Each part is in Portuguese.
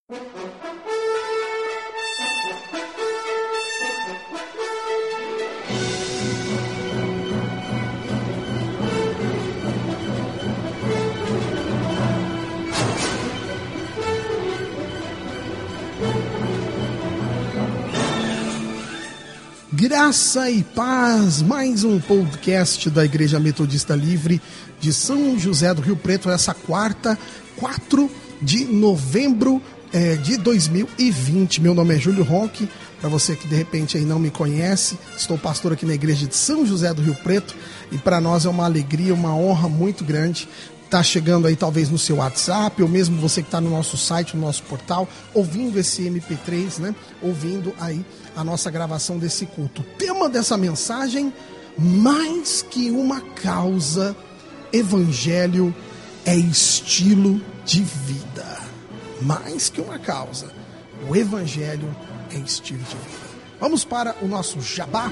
Graça e paz, mais um podcast da Igreja Metodista Livre de São José do Rio Preto, essa quarta, 4 de novembro de 2020. Meu nome é Júlio Ronque, para você que de repente aí não me conhece, estou pastor aqui na Igreja de São José do Rio Preto e para nós é uma alegria, uma honra muito grande tá chegando aí talvez no seu WhatsApp, ou mesmo você que está no nosso site, no nosso portal, ouvindo esse MP3, né? Ouvindo aí a nossa gravação desse culto. O tema dessa mensagem, mais que uma causa, evangelho é estilo de vida. Mais que uma causa, o evangelho é estilo de vida. Vamos para o nosso jabá.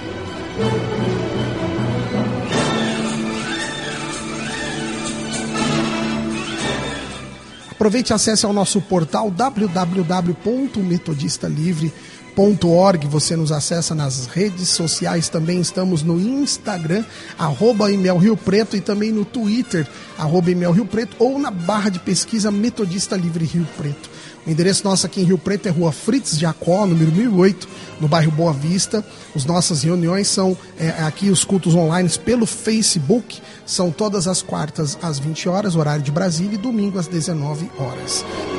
Aproveite e acesse ao nosso portal www.metodistalivre.org. Você nos acessa nas redes sociais, também estamos no Instagram, @ImelRioPreto, e também no Twitter, @ImelRioPreto, ou na barra de pesquisa Metodista Livre Rio Preto. O endereço nosso aqui em Rio Preto é Rua Fritz Jacó, número 1008, no bairro Boa Vista. As nossas reuniões são aqui, os cultos online pelo Facebook, são todas as quartas às 20 horas, horário de Brasília, e domingo às 19 horas.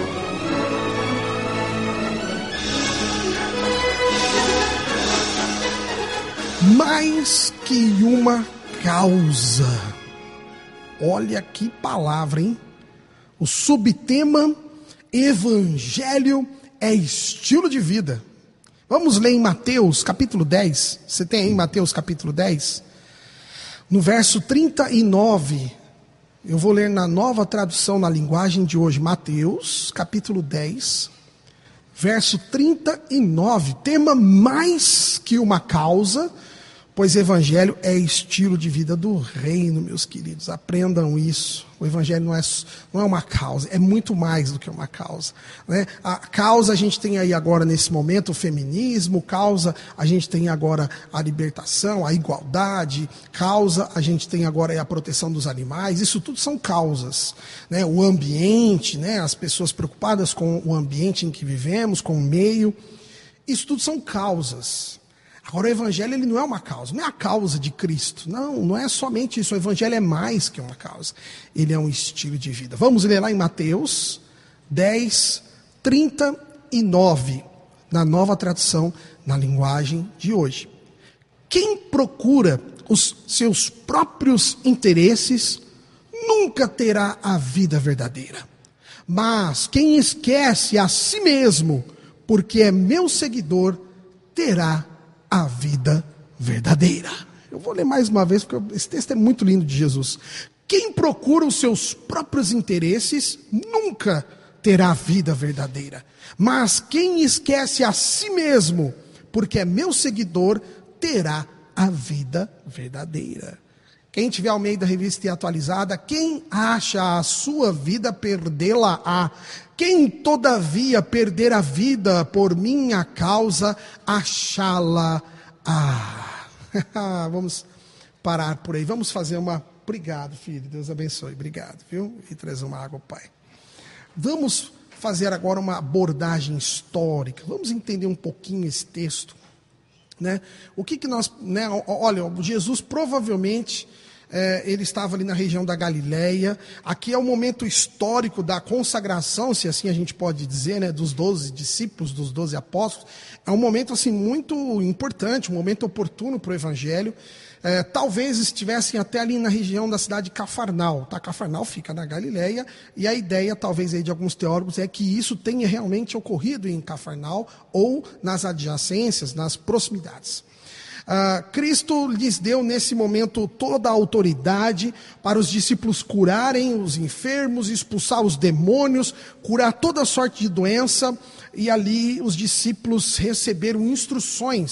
Mais que uma causa. Olha que palavra, hein? O subtema: evangelho é estilo de vida. Vamos ler em Mateus capítulo 10. Você tem aí Mateus capítulo 10? No verso 39, eu vou ler na Nova Tradução na linguagem de hoje. Mateus capítulo 10, verso 39. Tema: mais que uma causa, pois evangelho é estilo de vida do reino, meus queridos. Aprendam isso. O evangelho não é uma causa, é muito mais do que uma causa, né? A causa a gente tem aí agora nesse momento o feminismo, causa a gente tem agora a libertação, a igualdade, causa a gente tem agora a proteção dos animais. Isso tudo são causas, né? O ambiente, né? As pessoas preocupadas com o ambiente em que vivemos, com o meio, isso tudo são causas. Agora, o evangelho, ele não é uma causa, não é a causa de Cristo. Não é somente isso. O evangelho é mais que uma causa. Ele é um estilo de vida. Vamos ler lá em Mateus 10, 39, na Nova Tradução, na linguagem de hoje. Quem procura os seus próprios interesses nunca terá a vida verdadeira. Mas quem esquece a si mesmo, porque é meu seguidor, terá a vida verdadeira. Eu vou ler mais uma vez, porque esse texto é muito lindo de Jesus. Quem procura os seus próprios interesses nunca terá a vida verdadeira. Mas quem esquece a si mesmo, porque é meu seguidor, terá a vida verdadeira. Quem tiver Almeida Revista e Atualizada, quem acha a sua vida, perdê-la-á. Quem todavia perder a vida por minha causa, achá-la-á. Vamos parar por aí. Vamos fazer uma... Obrigado, filho. Deus abençoe. Obrigado, viu? E traz uma água, pai. Vamos fazer agora uma abordagem histórica. Vamos entender um pouquinho esse texto, né? O que nós... né? Olha, Jesus provavelmente... ele estava ali na região da Galileia. Aqui é o momento histórico da consagração, se assim a gente pode dizer, né, dos 12 discípulos, dos 12 apóstolos. É um momento assim muito importante, um momento oportuno para o evangelho. Talvez estivessem até ali na região da cidade de Cafarnaum. Tá? Cafarnaum fica na Galileia, e a ideia, talvez, aí de alguns teólogos, é que isso tenha realmente ocorrido em Cafarnaum ou nas adjacências, nas proximidades. Cristo lhes deu nesse momento toda a autoridade para os discípulos curarem os enfermos, expulsar os demônios, curar toda sorte de doença, e ali os discípulos receberam instruções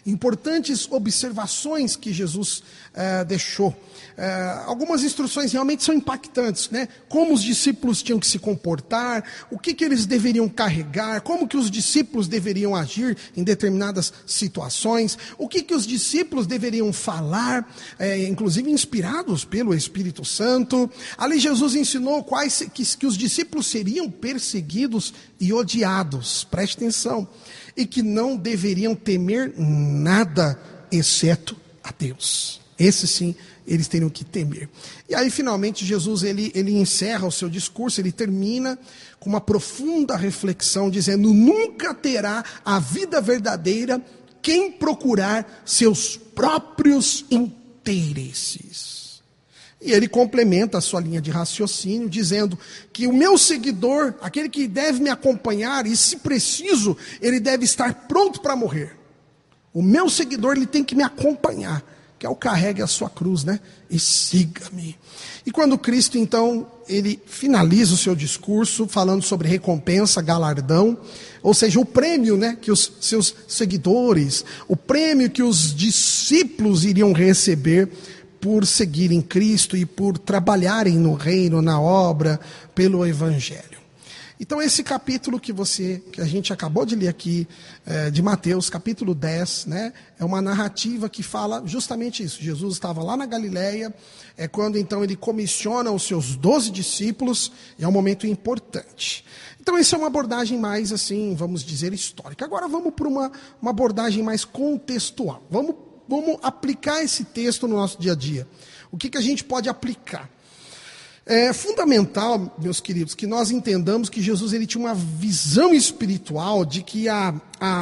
Importantes observações que Jesus deixou. Algumas instruções realmente são impactantes, né? Como os discípulos tinham que se comportar, o que eles deveriam carregar, como que os discípulos deveriam agir em determinadas situações, o que os discípulos deveriam falar, inclusive inspirados pelo Espírito Santo. Ali Jesus ensinou que os discípulos seriam perseguidos e odiados, preste atenção, e que não deveriam temer nada exceto a Deus. Esse sim, eles teriam que temer. E aí, finalmente, Jesus ele encerra o seu discurso, ele termina com uma profunda reflexão, dizendo: nunca terá a vida verdadeira quem procurar seus próprios interesses. E ele complementa a sua linha de raciocínio, dizendo que o meu seguidor, aquele que deve me acompanhar, e se preciso, ele deve estar pronto para morrer. O meu seguidor, ele tem que me acompanhar. Que é o carregue a sua cruz, né? E siga-me. E quando Cristo, então, ele finaliza o seu discurso falando sobre recompensa, galardão, ou seja, o prêmio, né, que os seus seguidores, o prêmio que os discípulos iriam receber por seguirem Cristo e por trabalharem no reino, na obra, pelo Evangelho. Então esse capítulo que a gente acabou de ler aqui, de Mateus, capítulo 10, né, é uma narrativa que fala justamente isso. Jesus estava lá na Galileia, é quando então ele comissiona os seus 12 discípulos, e é um momento importante. Então essa é uma abordagem mais, assim, vamos dizer, histórica. Agora vamos para uma abordagem mais contextual. Vamos aplicar esse texto no nosso dia a dia. O que a gente pode aplicar? É fundamental, meus queridos, que nós entendamos que Jesus ele tinha uma visão espiritual de que a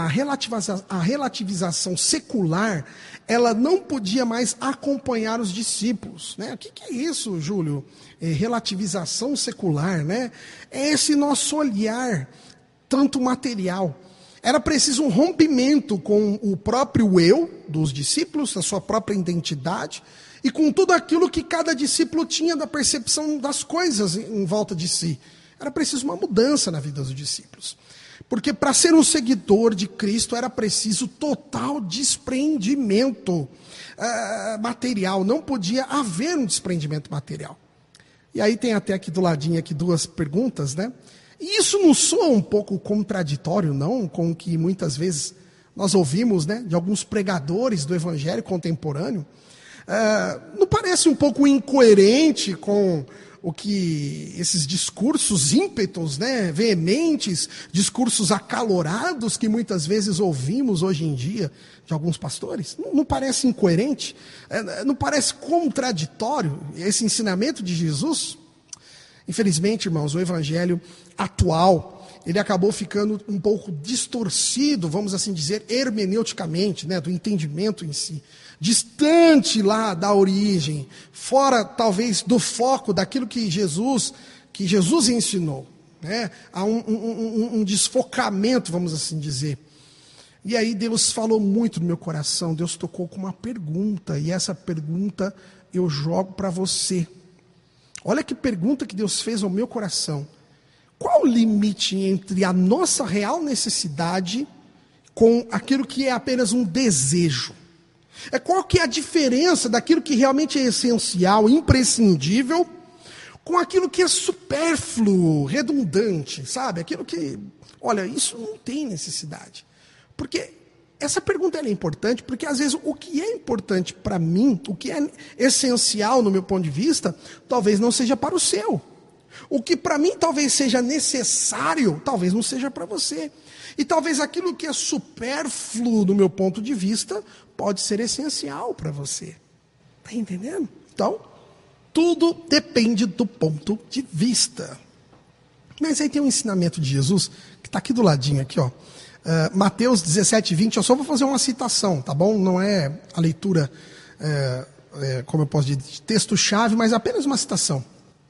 relativização secular ela não podia mais acompanhar os discípulos. Né? O que é isso, Júlio? Relativização secular, né? É esse nosso olhar, tanto material. Era preciso um rompimento com o próprio eu dos discípulos, a sua própria identidade, e com tudo aquilo que cada discípulo tinha da percepção das coisas em volta de si. Era preciso uma mudança na vida dos discípulos. Porque para ser um seguidor de Cristo era preciso total desprendimento material. Não podia haver um desprendimento material. E aí tem até aqui do ladinho aqui 2 perguntas, né? E isso não soa um pouco contraditório, não? Com o que muitas vezes nós ouvimos, né, de alguns pregadores do evangelho contemporâneo? Não parece um pouco incoerente com o que esses discursos ímpetos, né, veementes, discursos acalorados que muitas vezes ouvimos hoje em dia de alguns pastores? Não parece incoerente? Não parece contraditório esse ensinamento de Jesus? Infelizmente, irmãos, o evangelho atual, ele acabou ficando um pouco distorcido, vamos assim dizer, hermeneuticamente, né, do entendimento em si. Distante lá da origem, fora talvez do foco daquilo que Jesus ensinou. Né? Há um desfocamento, vamos assim dizer. E aí Deus falou muito no meu coração, Deus tocou com uma pergunta, e essa pergunta eu jogo para você. Olha que pergunta que Deus fez ao meu coração. Qual o limite entre a nossa real necessidade com aquilo que é apenas um desejo? Qual que é a diferença daquilo que realmente é essencial, imprescindível, com aquilo que é supérfluo, redundante, sabe? Aquilo que, olha, isso não tem necessidade. Porque essa pergunta é importante, porque às vezes o que é importante para mim, o que é essencial no meu ponto de vista, talvez não seja para o seu. O que para mim talvez seja necessário, talvez não seja para você. E talvez aquilo que é supérfluo do meu ponto de vista, pode ser essencial para você. Está entendendo? Então, tudo depende do ponto de vista. Mas aí tem um ensinamento de Jesus, que está aqui do ladinho, aqui, ó. Mateus 17, 20, eu só vou fazer uma citação, tá bom? Não é a leitura, como eu posso dizer, de texto-chave, mas apenas uma citação.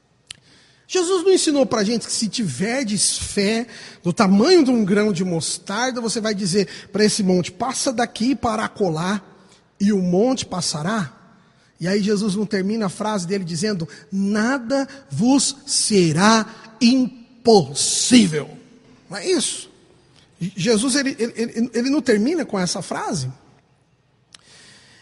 Jesus não ensinou para a gente que se tiverdes fé do tamanho de um grão de mostarda, você vai dizer para esse monte, passa daqui para acolá, e o monte passará? E aí Jesus não termina a frase dele dizendo, nada vos será impossível. Não é isso? Jesus ele não termina com essa frase?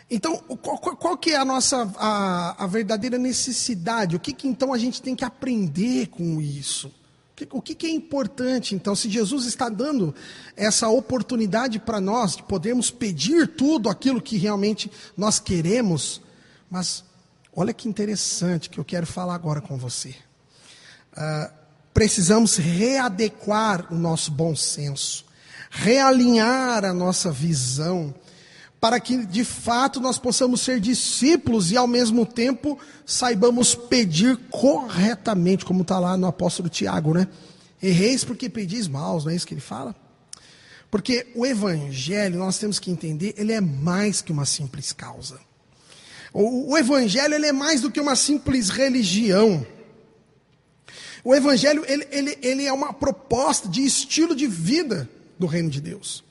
Então, qual que é a nossa a verdadeira necessidade? O que então a gente tem que aprender com isso? O que é importante, então, se Jesus está dando essa oportunidade para nós de podermos pedir tudo aquilo que realmente nós queremos, mas olha que interessante que eu quero falar agora com você. Precisamos readequar o nosso bom senso, realinhar a nossa visão, para que de fato nós possamos ser discípulos e ao mesmo tempo saibamos pedir corretamente, como está lá no apóstolo Tiago, né? Erreis porque pedis mal, não é isso que ele fala? Porque o evangelho, nós temos que entender, ele é mais que uma simples causa. O evangelho, ele é mais do que uma simples religião. O evangelho, ele é uma proposta de estilo de vida do reino de Deus.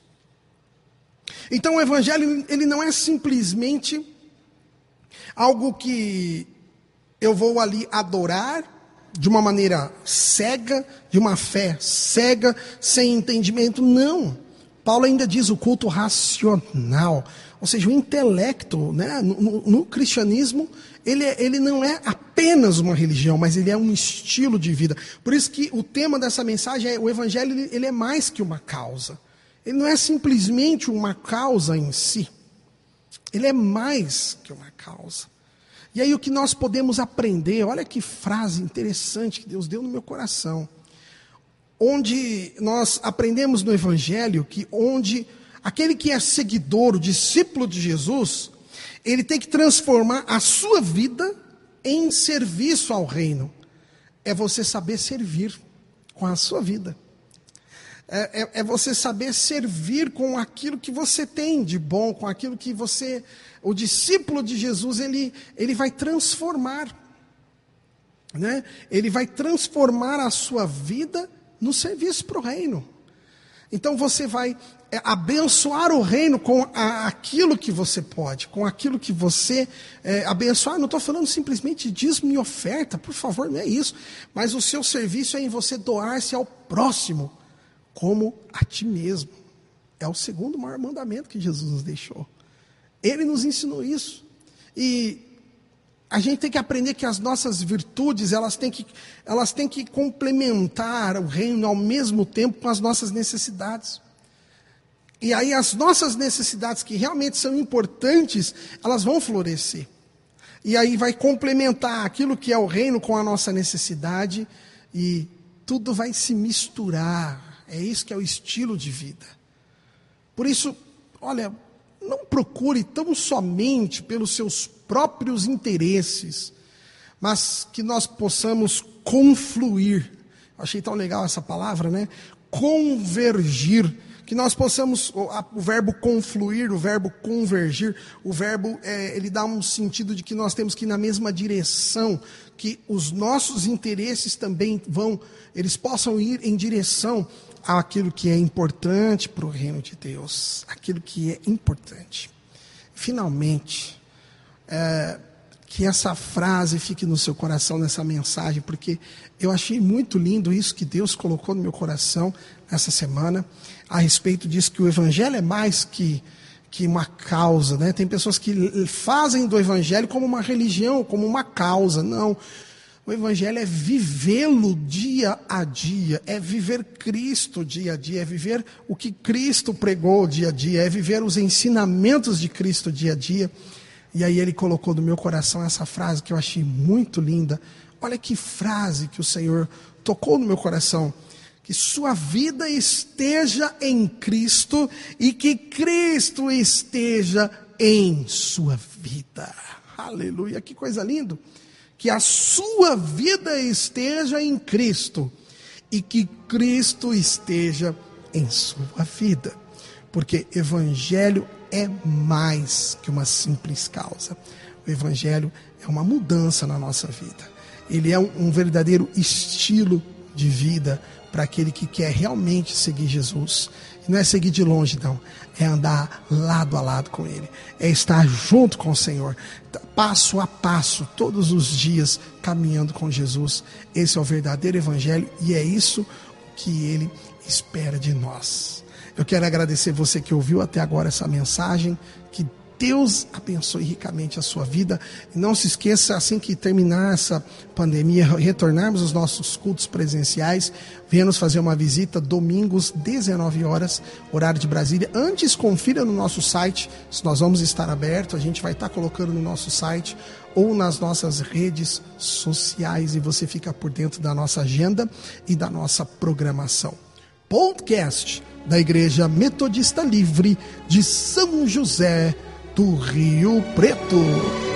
Então o evangelho, ele não é simplesmente algo que eu vou ali adorar de uma maneira cega, de uma fé cega, sem entendimento. Não. Paulo ainda diz o culto racional, ou seja, o intelecto, né? No cristianismo, ele não é apenas uma religião, mas ele é um estilo de vida. Por isso que o tema dessa mensagem é: o evangelho, ele é mais que uma causa. Ele não é simplesmente uma causa em si. Ele é mais que uma causa. E aí o que nós podemos aprender, olha que frase interessante que Deus deu no meu coração. Onde nós aprendemos no Evangelho que onde aquele que é seguidor, o discípulo de Jesus, ele tem que transformar a sua vida em serviço ao reino. É você saber servir com a sua vida. É você saber servir com aquilo que você tem de bom, com aquilo que você... O discípulo de Jesus, ele vai transformar. Né? Ele vai transformar a sua vida no serviço para o reino. Então você vai abençoar o reino com aquilo que você pode, com aquilo que você abençoar. Não estou falando simplesmente de dízimo e oferta, por favor, não é isso. Mas o seu serviço é em você doar-se ao próximo, como a ti mesmo. É o segundo maior mandamento que Jesus nos deixou. Ele nos ensinou isso. E a gente tem que aprender que as nossas virtudes, elas têm que complementar o reino ao mesmo tempo com as nossas necessidades. E aí as nossas necessidades, que realmente são importantes, elas vão florescer. E aí vai complementar aquilo que é o reino com a nossa necessidade, e tudo vai se misturar. É isso que é o estilo de vida. Por isso, olha, não procure tão somente pelos seus próprios interesses, mas que nós possamos confluir. Eu achei tão legal essa palavra, né? Convergir. Que nós possamos, o verbo confluir, o verbo convergir, o verbo, ele dá um sentido de que nós temos que ir na mesma direção, que os nossos interesses também eles possam ir em direção àquilo que é importante para o reino de Deus, aquilo que é importante. Finalmente, que essa frase fique no seu coração nessa mensagem, porque eu achei muito lindo isso que Deus colocou no meu coração essa semana, a respeito disso, que o evangelho é mais que uma causa, né? Tem pessoas que fazem do evangelho como uma religião, como uma causa. Não, o evangelho é vivê-lo dia a dia, é viver Cristo dia a dia, é viver o que Cristo pregou dia a dia, é viver os ensinamentos de Cristo dia a dia. E aí ele colocou no meu coração essa frase que eu achei muito linda. Olha que frase que o Senhor tocou no meu coração: que sua vida esteja em Cristo e que Cristo esteja em sua vida. Aleluia, que coisa linda. Que a sua vida esteja em Cristo e que Cristo esteja em sua vida. Porque evangelho é mais que uma simples causa. O evangelho é uma mudança na nossa vida. Ele é um verdadeiro estilo de vida para aquele que quer realmente seguir Jesus. E não é seguir de longe, não. É andar lado a lado com Ele. É estar junto com o Senhor, passo a passo, todos os dias, caminhando com Jesus. Esse é o verdadeiro evangelho e é isso que Ele espera de nós. Eu quero agradecer você que ouviu até agora essa mensagem, que Deus abençoe ricamente a sua vida. E não se esqueça, assim que terminar essa pandemia, retornarmos aos nossos cultos presenciais, venha nos fazer uma visita, domingos, 19 horas, horário de Brasília. Antes, confira no nosso site, se nós vamos estar abertos, a gente vai estar colocando no nosso site ou nas nossas redes sociais e você fica por dentro da nossa agenda e da nossa programação. Podcast da Igreja Metodista Livre de São José do Rio Preto.